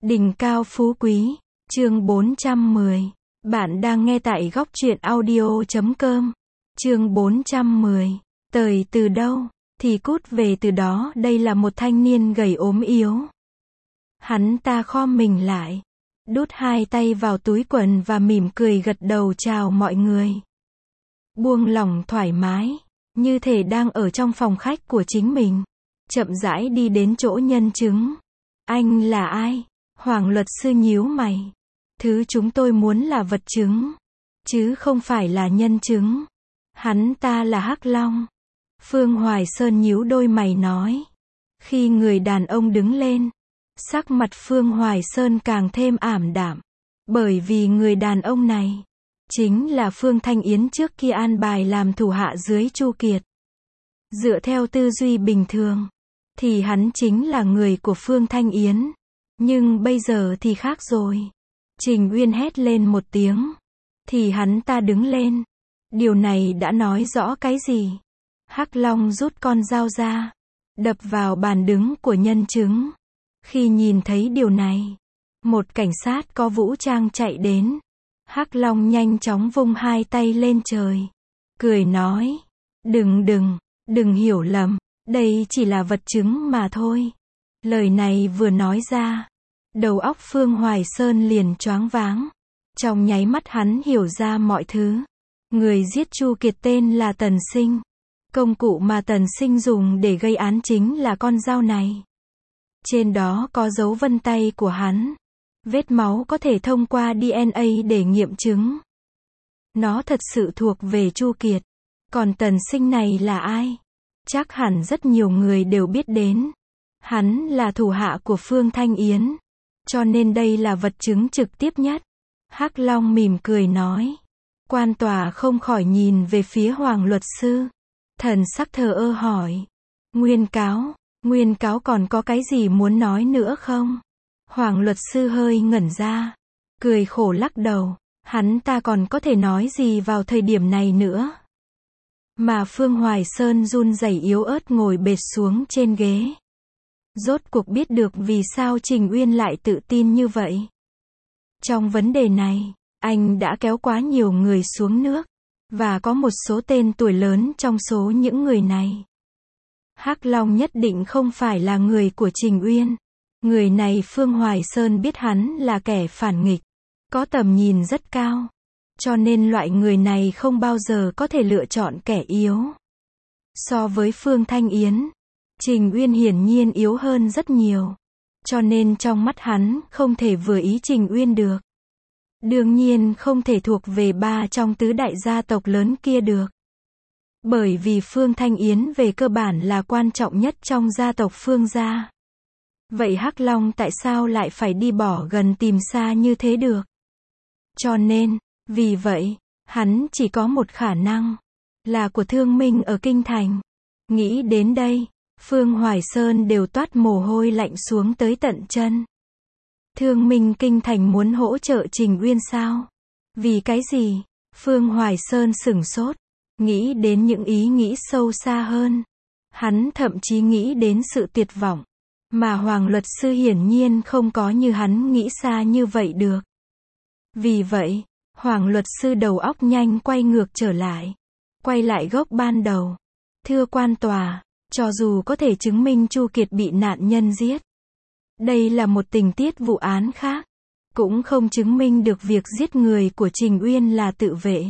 Đỉnh cao phú quý, chương 410. Bạn đang nghe tại góc truyện audio.com. Chương 410. Tời từ đâu, thì cút về từ đó. Đây là một thanh niên gầy ốm yếu. Hắn ta khom mình lại, đút hai tay vào túi quần và mỉm cười gật đầu chào mọi người. Buông lỏng thoải mái, như thể đang ở trong phòng khách của chính mình. Chậm rãi đi đến chỗ nhân chứng. Anh là ai? Hoàng luật sư nhíu mày. Thứ chúng tôi muốn là vật chứng, chứ không phải là nhân chứng. Hắn ta là Hắc Long. Phương Hoài Sơn nhíu đôi mày nói. Khi người đàn ông đứng lên, sắc mặt Phương Hoài Sơn càng thêm ảm đạm. Bởi vì người đàn ông này chính là Phương Thanh Yến trước kia an bài làm thủ hạ dưới Chu Kiệt. Dựa theo tư duy bình thường, thì hắn chính là người của Phương Thanh Yến. Nhưng bây giờ thì khác rồi. Trình Uyên hét lên một tiếng, thì hắn ta đứng lên. Điều này đã nói rõ cái gì? Hắc Long rút con dao ra, đập vào bàn đứng của nhân chứng. Khi nhìn thấy điều này, một cảnh sát có vũ trang chạy đến. Hắc Long nhanh chóng vung hai tay lên trời, cười nói, đừng hiểu lầm, đây chỉ là vật chứng mà thôi. Lời này vừa nói ra, đầu óc Phương Hoài Sơn liền choáng váng. Trong nháy mắt hắn hiểu ra mọi thứ. Người giết Chu Kiệt tên là Tần Sinh. Công cụ mà Tần Sinh dùng để gây án chính là con dao này. Trên đó có dấu vân tay của hắn. Vết máu có thể thông qua DNA để nghiệm chứng. Nó thật sự thuộc về Chu Kiệt. Còn Tần Sinh này là ai? Chắc hẳn rất nhiều người đều biết đến. Hắn là thủ hạ của Phương Thanh Yến. Cho nên đây là vật chứng trực tiếp nhất. Hắc Long mỉm cười nói. Quan tòa không khỏi nhìn về phía Hoàng luật sư. Thần sắc thờ ơ hỏi. Nguyên cáo còn có cái gì muốn nói nữa không? Hoàng luật sư hơi ngẩn ra, cười khổ lắc đầu. Hắn ta còn có thể nói gì vào thời điểm này nữa? Mà Phương Hoài Sơn run rẩy yếu ớt ngồi bệt xuống trên ghế. Rốt cuộc biết được vì sao Trình Uyên lại tự tin như vậy. Trong vấn đề này, anh đã kéo quá nhiều người xuống nước. Và có một số tên tuổi lớn trong số những người này. Hắc Long nhất định không phải là người của Trình Uyên. Người này Phương Hoài Sơn biết hắn là kẻ phản nghịch, có tầm nhìn rất cao. Cho nên loại người này không bao giờ có thể lựa chọn kẻ yếu. So với Phương Thanh Yến, Trình Uyên hiển nhiên yếu hơn rất nhiều. Cho nên trong mắt hắn không thể vừa ý Trình Uyên được. Đương nhiên không thể thuộc về ba trong tứ đại gia tộc lớn kia được. Bởi vì Phương Thanh Yến về cơ bản là quan trọng nhất trong gia tộc Phương gia. Vậy Hắc Long tại sao lại phải đi bỏ gần tìm xa như thế được? Cho nên, vì vậy, hắn chỉ có một khả năng, là của Thương Minh ở Kinh Thành. Nghĩ đến đây, Phương Hoài Sơn đều toát mồ hôi lạnh xuống tới tận chân. Thương Minh Kinh Thành muốn hỗ trợ Trình Uyên sao? Vì cái gì? Phương Hoài Sơn sửng sốt, nghĩ đến những ý nghĩ sâu xa hơn. Hắn thậm chí nghĩ đến sự tuyệt vọng. Mà Hoàng luật sư hiển nhiên không có như hắn nghĩ xa như vậy được. Vì vậy, Hoàng luật sư đầu óc nhanh quay ngược trở lại. Quay lại gốc ban đầu. Thưa quan tòa, cho dù có thể chứng minh Chu Kiệt bị nạn nhân giết, đây là một tình tiết vụ án khác. Cũng không chứng minh được việc giết người của Trình Uyên là tự vệ.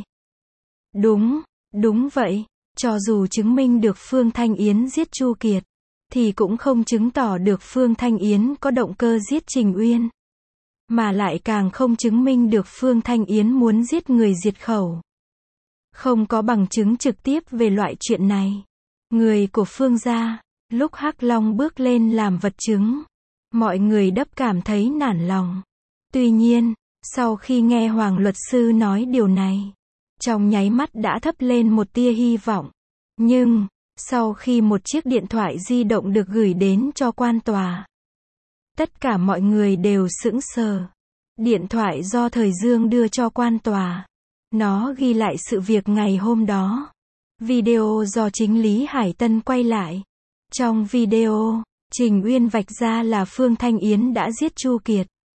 Đúng vậy. Cho dù chứng minh được Phương Thanh Yến giết Chu Kiệt, thì cũng không chứng tỏ được Phương Thanh Yến có động cơ giết Trình Uyên. Mà lại càng không chứng minh được Phương Thanh Yến muốn giết người diệt khẩu. Không có bằng chứng trực tiếp về loại chuyện này. Người của Phương gia, lúc Hắc Long bước lên làm vật chứng, mọi người đắp cảm thấy nản lòng. Tuy nhiên, sau khi nghe Hoàng luật sư nói điều này, trong nháy mắt đã thắp lên một tia hy vọng. Nhưng, sau khi một chiếc điện thoại di động được gửi đến cho quan tòa, tất cả mọi người đều sững sờ. Điện thoại do Thời Dương đưa cho quan tòa. Nó ghi lại sự việc ngày hôm đó. Video do chính Lý Hải Tân quay lại. Trong video, Trình Uyên vạch ra là Phương Thanh Yến đã giết Chu Kiệt.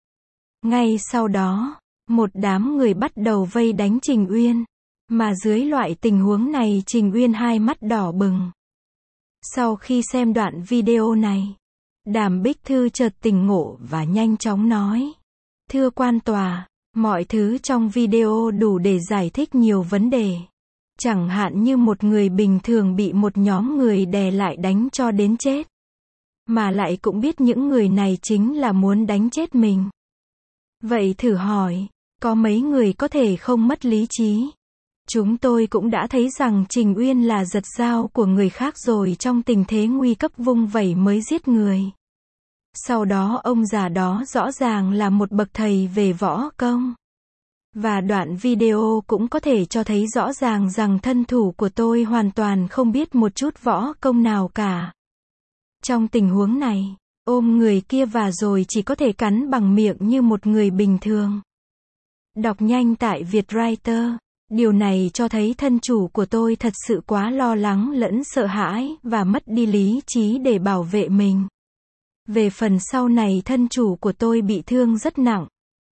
Ngay sau đó, một đám người bắt đầu vây đánh Trình Uyên. Mà dưới loại tình huống này Trình Uyên hai mắt đỏ bừng. Sau khi xem đoạn video này, Đàm Bích Thư chợt tỉnh ngộ và nhanh chóng nói. Thưa quan tòa, mọi thứ trong video đủ để giải thích nhiều vấn đề. Chẳng hạn như một người bình thường bị một nhóm người đè lại đánh cho đến chết. Mà lại cũng biết những người này chính là muốn đánh chết mình. Vậy thử hỏi, có mấy người có thể không mất lý trí? Chúng tôi cũng đã thấy rằng Trình Uyên là giật dao của người khác rồi trong tình thế nguy cấp vung vẩy mới giết người. Sau đó ông già đó rõ ràng là một bậc thầy về võ công. Và đoạn video cũng có thể cho thấy rõ ràng rằng thân thủ của tôi hoàn toàn không biết một chút võ công nào cả. Trong tình huống này, ôm người kia và rồi chỉ có thể cắn bằng miệng như một người bình thường. Đọc nhanh tại Vietwriter. Điều này cho thấy thân chủ của tôi thật sự quá lo lắng lẫn sợ hãi và mất đi lý trí để bảo vệ mình. Về phần sau này thân chủ của tôi bị thương rất nặng.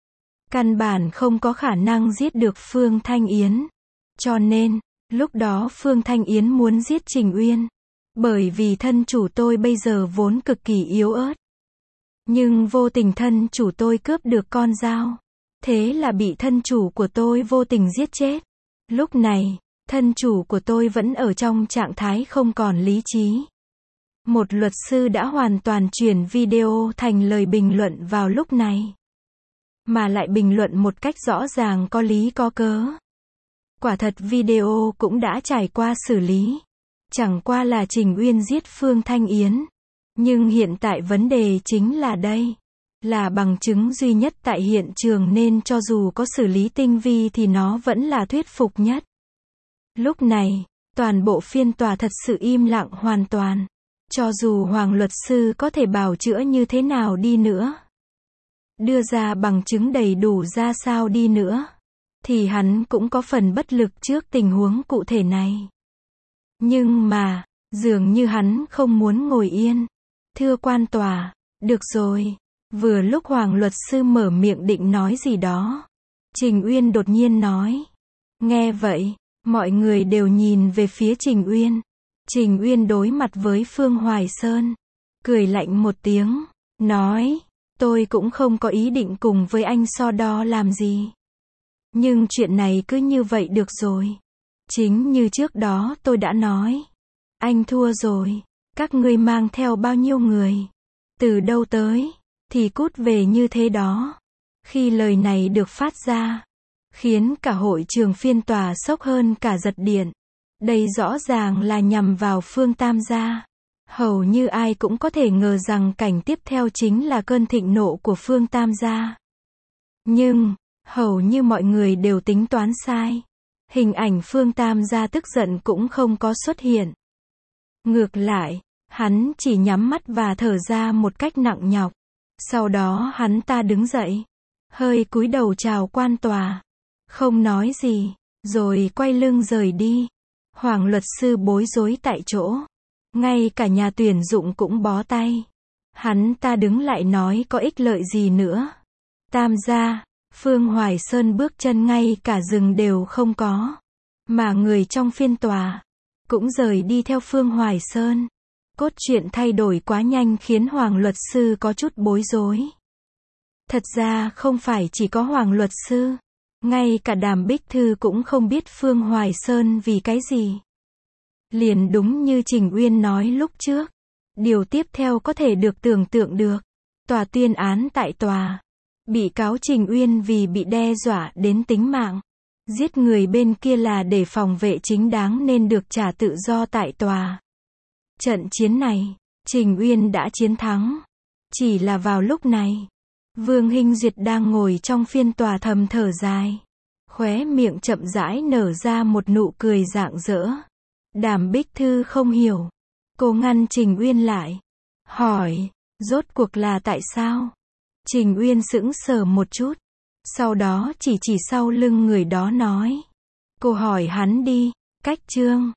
Căn bản không có khả năng giết được Phương Thanh Yến. Cho nên, lúc đó Phương Thanh Yến muốn giết Trình Uyên. Bởi vì thân chủ tôi bây giờ vốn cực kỳ yếu ớt. Nhưng vô tình thân chủ tôi cướp được con dao. Thế là bị thân chủ của tôi vô tình giết chết. Lúc này, thân chủ của tôi vẫn ở trong trạng thái không còn lý trí. Một luật sư đã hoàn toàn chuyển video thành lời bình luận vào lúc này. Mà lại bình luận một cách rõ ràng có lý có cớ. Quả thật video cũng đã trải qua xử lý. Chẳng qua là Trình Uyên giết Phương Thanh Yến. Nhưng hiện tại vấn đề chính là đây. Là bằng chứng duy nhất tại hiện trường nên cho dù có xử lý tinh vi thì nó vẫn là thuyết phục nhất. Lúc này, toàn bộ phiên tòa thật sự im lặng hoàn toàn. Cho dù Hoàng luật sư có thể bào chữa như thế nào đi nữa, đưa ra bằng chứng đầy đủ ra sao đi nữa, thì hắn cũng có phần bất lực trước tình huống cụ thể này. Nhưng mà, dường như hắn không muốn ngồi yên. Thưa quan tòa, được rồi. Vừa lúc Hoàng luật sư mở miệng định nói gì đó, Trình Uyên đột nhiên nói. Nghe vậy, mọi người đều nhìn về phía Trình Uyên. Trình Uyên đối mặt với Phương Hoài Sơn, cười lạnh một tiếng, nói, tôi cũng không có ý định cùng với anh so đo làm gì. Nhưng chuyện này cứ như vậy được rồi. Chính như trước đó tôi đã nói. Anh thua rồi, các ngươi mang theo bao nhiêu người, từ đâu tới, thì cút về như thế đó. Khi lời này được phát ra, khiến cả hội trường phiên tòa sốc hơn cả giật điện. Đây rõ ràng là nhằm vào Phương Tam gia. Hầu như ai cũng có thể ngờ rằng cảnh tiếp theo chính là cơn thịnh nộ của Phương Tam gia. Nhưng, hầu như mọi người đều tính toán sai. Hình ảnh Phương Tam gia tức giận cũng không có xuất hiện. Ngược lại, hắn chỉ nhắm mắt và thở ra một cách nặng nhọc. Sau đó hắn ta đứng dậy, hơi cúi đầu chào quan tòa, không nói gì, rồi quay lưng rời đi. Hoàng luật sư bối rối tại chỗ. Ngay cả nhà tuyển dụng cũng bó tay. Hắn ta đứng lại nói có ích lợi gì nữa. Tam gia, Phương Hoài Sơn bước chân ngay cả rừng đều không có. Mà người trong phiên tòa cũng rời đi theo Phương Hoài Sơn. Cốt truyện thay đổi quá nhanh khiến Hoàng luật sư có chút bối rối. Thật ra không phải chỉ có Hoàng luật sư. Ngay cả Đàm Bích Thư cũng không biết Phương Hoài Sơn vì cái gì. Liền đúng như Trình Uyên nói lúc trước. Điều tiếp theo có thể được tưởng tượng được. Tòa tuyên án tại tòa. Bị cáo Trình Uyên vì bị đe dọa đến tính mạng. Giết người bên kia là để phòng vệ chính đáng nên được trả tự do tại tòa. Trận chiến này, Trình Uyên đã chiến thắng. Chỉ là vào lúc này, Vương Hinh Duyệt đang ngồi trong phiên tòa thầm thở dài. Khóe miệng chậm rãi nở ra một nụ cười rạng rỡ. Đàm Bích Thư không hiểu. Cô ngăn Trình Uyên lại. Hỏi, rốt cuộc là tại sao? Trình Uyên sững sờ một chút. Sau đó chỉ sau lưng người đó nói. Cô hỏi hắn đi, cách chương.